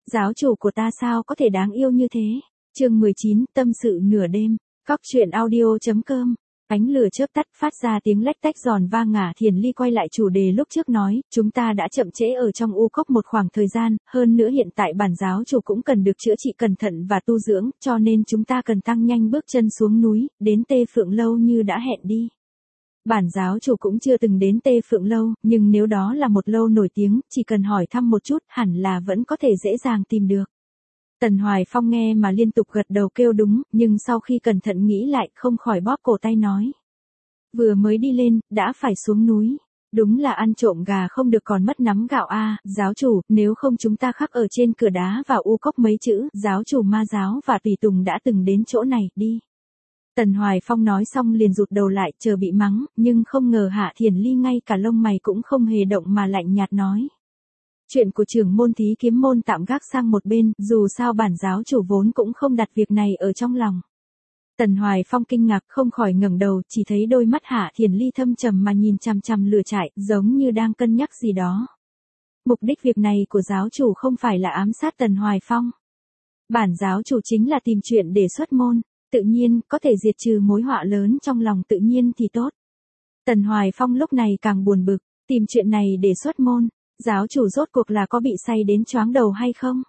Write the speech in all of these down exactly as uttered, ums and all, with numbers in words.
Giáo chủ của ta sao có thể đáng yêu như thế? Chương mười chín, tâm sự nửa đêm. Cóc truyện audio.com. Ánh lửa chớp tắt phát ra tiếng lách tách giòn vang. Ngả Thiền Ly quay lại chủ đề lúc trước nói, chúng ta đã chậm trễ ở trong u cốc một khoảng thời gian, hơn nữa hiện tại bản giáo chủ cũng cần được chữa trị cẩn thận và tu dưỡng, cho nên chúng ta cần tăng nhanh bước chân xuống núi, đến Tê Phượng Lâu như đã hẹn đi. Bản giáo chủ cũng chưa từng đến Tê Phượng Lâu, nhưng nếu đó là một lâu nổi tiếng, chỉ cần hỏi thăm một chút, hẳn là vẫn có thể dễ dàng tìm được. Tần Hoài Phong nghe mà liên tục gật đầu kêu đúng, nhưng sau khi cẩn thận nghĩ lại, không khỏi bóp cổ tay nói. Vừa mới đi lên, đã phải xuống núi. Đúng là ăn trộm gà không được còn mất nắm gạo a. À, giáo chủ, nếu không chúng ta khắc ở trên cửa đá và u cốc mấy chữ, giáo chủ ma giáo và tùy tùng đã từng đến chỗ này, đi. Tần Hoài Phong nói xong liền rụt đầu lại, chờ bị mắng, nhưng không ngờ Hạ Thiền Ly ngay cả lông mày cũng không hề động mà lạnh nhạt nói. Chuyện của trưởng môn thí kiếm môn tạm gác sang một bên, dù sao bản giáo chủ vốn cũng không đặt việc này ở trong lòng. Tần Hoài Phong kinh ngạc không khỏi ngẩng đầu, chỉ thấy đôi mắt Hạ Thiền Ly thâm trầm mà nhìn chằm chằm lửa trại, giống như đang cân nhắc gì đó. Mục đích việc này của giáo chủ không phải là ám sát Tần Hoài Phong. Bản giáo chủ chính là tìm chuyện để xuất môn, tự nhiên, có thể diệt trừ mối họa lớn trong lòng tự nhiên thì tốt. Tần Hoài Phong lúc này càng buồn bực, tìm chuyện này để xuất môn. Giáo chủ rốt cuộc là có bị say đến choáng đầu hay không?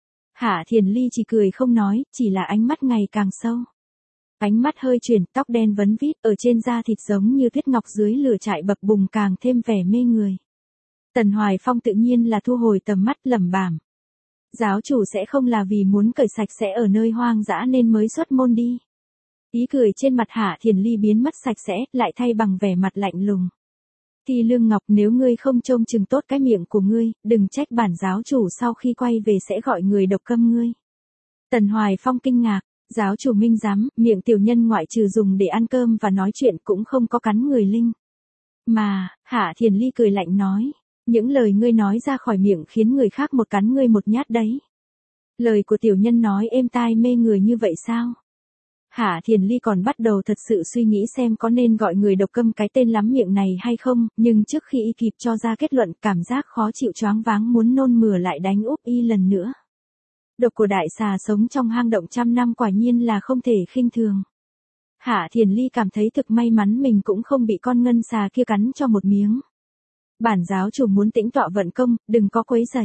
Hạ Thiền Ly chỉ cười không nói, chỉ là ánh mắt ngày càng sâu. Ánh mắt hơi chuyển, tóc đen vấn vít, ở trên da thịt giống như tuyết ngọc dưới lửa trại bập bùng càng thêm vẻ mê người. Tần Hoài Phong tự nhiên là thu hồi tầm mắt lẩm bẩm. Giáo chủ sẽ không là vì muốn cởi sạch sẽ ở nơi hoang dã nên mới xuất môn đi. Ý cười trên mặt Hạ Thiền Ly biến mất sạch sẽ, lại thay bằng vẻ mặt lạnh lùng. Thì Lương Ngọc, nếu ngươi không trông chừng tốt cái miệng của ngươi, đừng trách bản giáo chủ sau khi quay về sẽ gọi người độc câm ngươi. Tần Hoài Phong kinh ngạc, giáo chủ minh giám, miệng tiểu nhân ngoại trừ dùng để ăn cơm và nói chuyện cũng không có cắn người linh. Mà, Hạ Thiền Ly cười lạnh nói, những lời ngươi nói ra khỏi miệng khiến người khác một cắn ngươi một nhát đấy. Lời của tiểu nhân nói êm tai mê người như vậy sao? Hạ Thiền Ly còn bắt đầu thật sự suy nghĩ xem có nên gọi người độc câm cái tên lắm miệng này hay không, nhưng trước khi y kịp cho ra kết luận, cảm giác khó chịu choáng váng muốn nôn mửa lại đánh úp y lần nữa. Độc của đại xà sống trong hang động trăm năm quả nhiên là không thể khinh thường. Hạ Thiền Ly cảm thấy thực may mắn mình cũng không bị con ngân xà kia cắn cho một miếng. Bản giáo chủ muốn tĩnh tọa vận công, đừng có quấy rầy.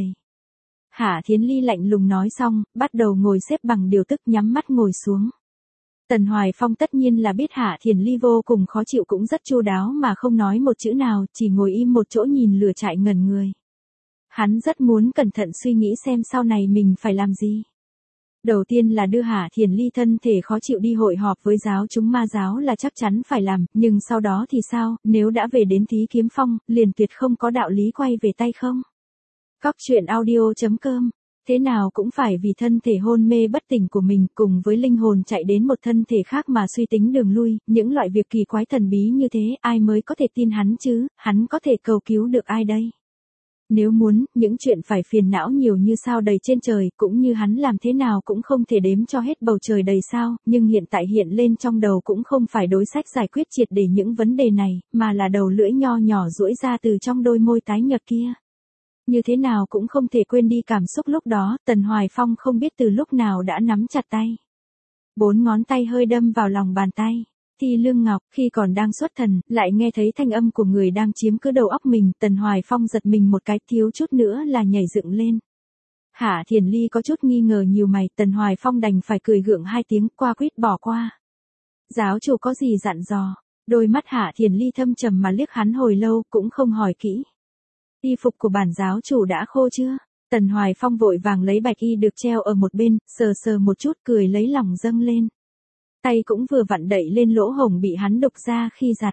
Hạ Thiền Ly lạnh lùng nói xong, bắt đầu ngồi xếp bằng điều tức nhắm mắt ngồi xuống. Tần Hoài Phong tất nhiên là biết Hạ Thiền Ly vô cùng khó chịu cũng rất chu đáo mà không nói một chữ nào, chỉ ngồi im một chỗ nhìn lửa trại ngẩn người. Hắn rất muốn cẩn thận suy nghĩ xem sau này mình phải làm gì. Đầu tiên là đưa Hạ Thiền Ly thân thể khó chịu đi hội họp với giáo chúng ma giáo là chắc chắn phải làm, nhưng sau đó thì sao, nếu đã về đến Thí Kiếm Phong, liền tuyệt không có đạo lý quay về tay không. Cóc truyện audio.com. Thế nào cũng phải vì thân thể hôn mê bất tỉnh của mình cùng với linh hồn chạy đến một thân thể khác mà suy tính đường lui, những loại việc kỳ quái thần bí như thế ai mới có thể tin hắn chứ, hắn có thể cầu cứu được ai đây? Nếu muốn, những chuyện phải phiền não nhiều như sao đầy trên trời, cũng như hắn làm thế nào cũng không thể đếm cho hết bầu trời đầy sao, nhưng hiện tại hiện lên trong đầu cũng không phải đối sách giải quyết triệt để những vấn đề này, mà là đầu lưỡi nho nhỏ duỗi ra từ trong đôi môi tái nhợt kia. Như thế nào cũng không thể quên đi cảm xúc lúc đó, Tần Hoài Phong không biết từ lúc nào đã nắm chặt tay. Bốn ngón tay hơi đâm vào lòng bàn tay. Thì Lương Ngọc, khi còn đang xuất thần, lại nghe thấy thanh âm của người đang chiếm cứ đầu óc mình, Tần Hoài Phong giật mình một cái, thiếu chút nữa là nhảy dựng lên. Hạ Thiền Ly có chút nghi ngờ nhiều mày, Tần Hoài Phong đành phải cười gượng hai tiếng, qua quýt bỏ qua. Giáo chủ có gì dặn dò? Đôi mắt Hạ Thiền Ly thâm trầm mà liếc hắn hồi lâu, cũng không hỏi kỹ. Y phục của bản giáo chủ đã khô chưa? Tần Hoài Phong vội vàng lấy bạch y được treo ở một bên, sờ sờ một chút cười lấy lòng dâng lên. Tay cũng vừa vặn đẩy lên lỗ hổng bị hắn đục ra khi giặt.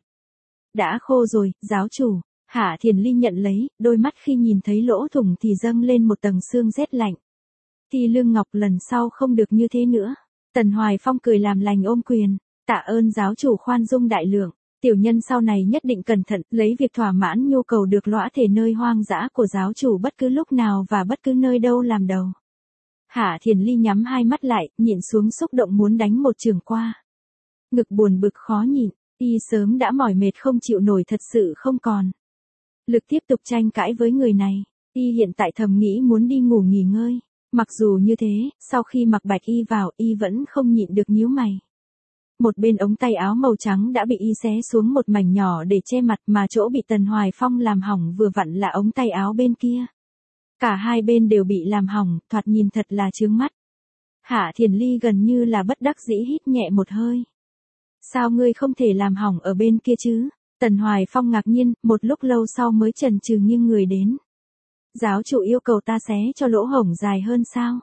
Đã khô rồi, giáo chủ. Hạ Thiền Ly nhận lấy, đôi mắt khi nhìn thấy lỗ thủng thì dâng lên một tầng sương rét lạnh. Thì Lương Ngọc lần sau không được như thế nữa. Tần Hoài Phong cười làm lành ôm quyền. Tạ ơn giáo chủ khoan dung đại lượng. Tiểu nhân sau này nhất định cẩn thận, lấy việc thỏa mãn nhu cầu được lõa thể nơi hoang dã của giáo chủ bất cứ lúc nào và bất cứ nơi đâu làm đầu. Hạ Thiền Ly nhắm hai mắt lại, nhịn xuống xúc động muốn đánh một chưởng qua. Ngực buồn bực khó nhịn, y sớm đã mỏi mệt không chịu nổi thật sự không còn lực tiếp tục tranh cãi với người này. Y hiện tại thầm nghĩ muốn đi ngủ nghỉ ngơi, Mặc dù như thế, sau khi mặc bạch y vào, y vẫn không nhịn được nhíu mày. Một bên ống tay áo màu trắng đã bị y xé xuống một mảnh nhỏ để che mặt, mà chỗ bị Tần Hoài Phong làm hỏng vừa vặn là ống tay áo bên kia. Cả hai bên đều bị làm hỏng, thoạt nhìn thật là chướng mắt. Hạ Thiền Ly gần như là bất đắc dĩ hít nhẹ một hơi. Sao ngươi không thể làm hỏng ở bên kia chứ? Tần Hoài Phong ngạc nhiên, một lúc lâu sau mới chần chừ nghiêng người đến. Giáo chủ yêu cầu ta xé cho lỗ hổng dài hơn sao?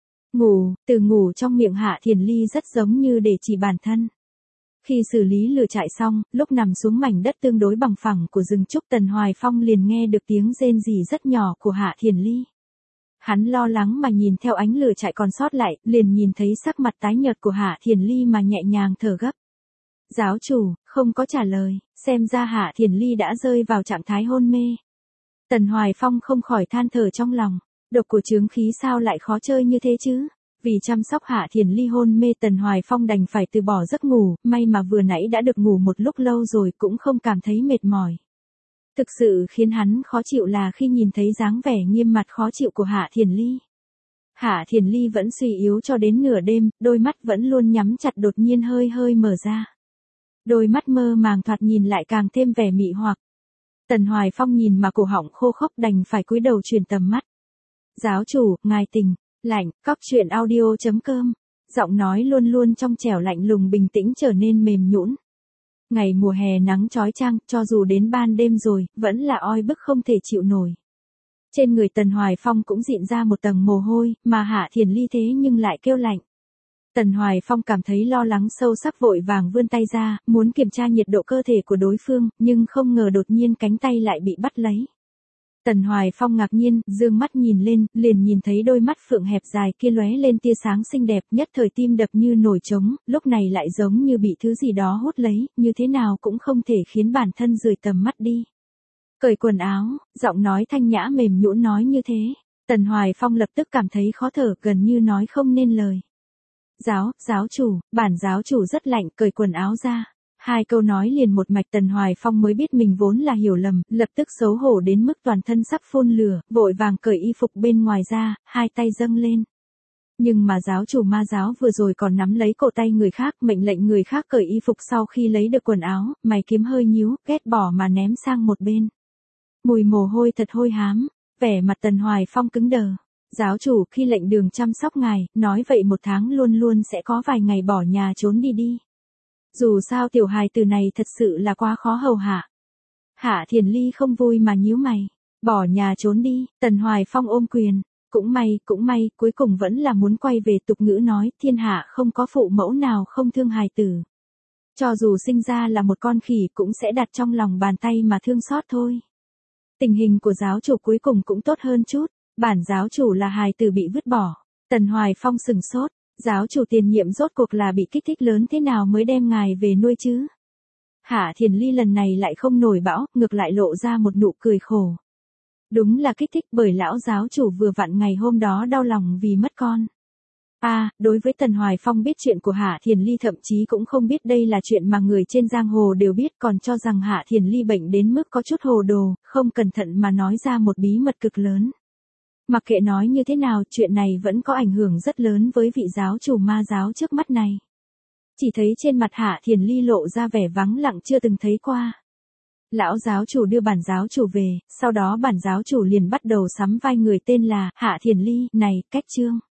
Ngủ, từ ngủ trong miệng Hạ Thiền Ly rất giống như để chỉ bản thân. Khi xử lý lửa trại xong, lúc nằm xuống mảnh đất tương đối bằng phẳng của rừng trúc, Tần Hoài Phong liền nghe được tiếng rên rỉ rất nhỏ của Hạ Thiền Ly. Hắn lo lắng mà nhìn theo ánh lửa trại còn sót lại, liền nhìn thấy sắc mặt tái nhợt của Hạ Thiền Ly mà nhẹ nhàng thở gấp. Giáo chủ, không có trả lời, xem ra Hạ Thiền Ly đã rơi vào trạng thái hôn mê. Tần Hoài Phong không khỏi than thở trong lòng, độc của chướng khí sao lại khó chơi như thế chứ? Vì chăm sóc Hạ Thiền Ly hôn mê, Tần Hoài Phong đành phải từ bỏ giấc ngủ, may mà vừa nãy đã được ngủ một lúc lâu rồi cũng không cảm thấy mệt mỏi. Thực sự khiến hắn khó chịu là khi nhìn thấy dáng vẻ nghiêm mặt khó chịu của Hạ Thiền Ly. Hạ Thiền Ly vẫn suy yếu cho đến nửa đêm, đôi mắt vẫn luôn nhắm chặt đột nhiên hơi hơi mở ra. Đôi mắt mơ màng thoạt nhìn lại càng thêm vẻ mị hoặc. Tần Hoài Phong nhìn mà cổ họng khô khốc đành phải cúi đầu chuyển tầm mắt. Giáo chủ, ngài tỉnh, lạnh, cóc truyện audio chấm com. Giọng nói luôn luôn trong trẻo lạnh lùng bình tĩnh trở nên mềm nhũn. Ngày mùa hè nắng chói chang, cho dù đến ban đêm rồi, vẫn là oi bức không thể chịu nổi. Trên người Tần Hoài Phong cũng dịn ra một tầng mồ hôi, mà Hạ Thiền Ly thế nhưng lại kêu lạnh. Tần Hoài Phong cảm thấy lo lắng sâu sắc, vội vàng vươn tay ra, muốn kiểm tra nhiệt độ cơ thể của đối phương, nhưng không ngờ đột nhiên cánh tay lại bị bắt lấy. Tần Hoài Phong ngạc nhiên, dương mắt nhìn lên, liền nhìn thấy đôi mắt phượng hẹp dài kia lóe lên tia sáng xinh đẹp, nhất thời tim đập như nổi trống, lúc này lại giống như bị thứ gì đó hút lấy, như thế nào cũng không thể khiến bản thân rời tầm mắt đi. Cởi quần áo, giọng nói thanh nhã mềm nhũn nói như thế. Tần Hoài Phong lập tức cảm thấy khó thở, gần như nói không nên lời. Giáo, giáo chủ, bản giáo chủ rất lạnh, cởi quần áo ra. Hai câu nói liền một mạch, Tần Hoài Phong mới biết mình vốn là hiểu lầm, lập tức xấu hổ đến mức toàn thân sắp phun lửa, vội vàng cởi y phục bên ngoài ra, hai tay dâng lên. Nhưng mà giáo chủ ma giáo vừa rồi còn nắm lấy cổ tay người khác, mệnh lệnh người khác cởi y phục sau khi lấy được quần áo, mày kiếm hơi nhíu, ghét bỏ mà ném sang một bên. Mùi mồ hôi thật hôi hám, vẻ mặt Tần Hoài Phong cứng đờ. Giáo chủ, khi lệnh đường chăm sóc ngài, nói vậy một tháng luôn luôn sẽ có vài ngày bỏ nhà trốn đi đi. Dù sao tiểu hài từ này thật sự là quá khó hầu hạ. Hạ Thiền Ly không vui mà nhíu mày. Bỏ nhà trốn đi, Tần Hoài Phong ôm quyền. Cũng may, cũng may, cuối cùng vẫn là muốn quay về tục ngữ nói, thiên hạ không có phụ mẫu nào không thương hài tử. Cho dù sinh ra là một con khỉ cũng sẽ đặt trong lòng bàn tay mà thương xót thôi. Tình hình của giáo chủ cuối cùng cũng tốt hơn chút. Bản giáo chủ là hài tử bị vứt bỏ. Tần Hoài Phong sừng sốt. Giáo chủ tiền nhiệm rốt cuộc là bị kích thích lớn thế nào mới đem ngài về nuôi chứ? Hạ Thiền Ly lần này lại không nổi bão, ngược lại lộ ra một nụ cười khổ. Đúng là kích thích, bởi lão giáo chủ vừa vặn ngày hôm đó đau lòng vì mất con. À, đối với Tần Hoài Phong biết chuyện của Hạ Thiền Ly thậm chí cũng không biết đây là chuyện mà người trên giang hồ đều biết, còn cho rằng Hạ Thiền Ly bệnh đến mức có chút hồ đồ, không cẩn thận mà nói ra một bí mật cực lớn. Mặc kệ nói như thế nào, chuyện này vẫn có ảnh hưởng rất lớn với vị giáo chủ ma giáo trước mắt này. Chỉ thấy trên mặt Hạ Thiền Ly lộ ra vẻ vắng lặng chưa từng thấy qua. Lão giáo chủ đưa bản giáo chủ về, sau đó bản giáo chủ liền bắt đầu sắm vai người tên là Hạ Thiền Ly, này, cách chương.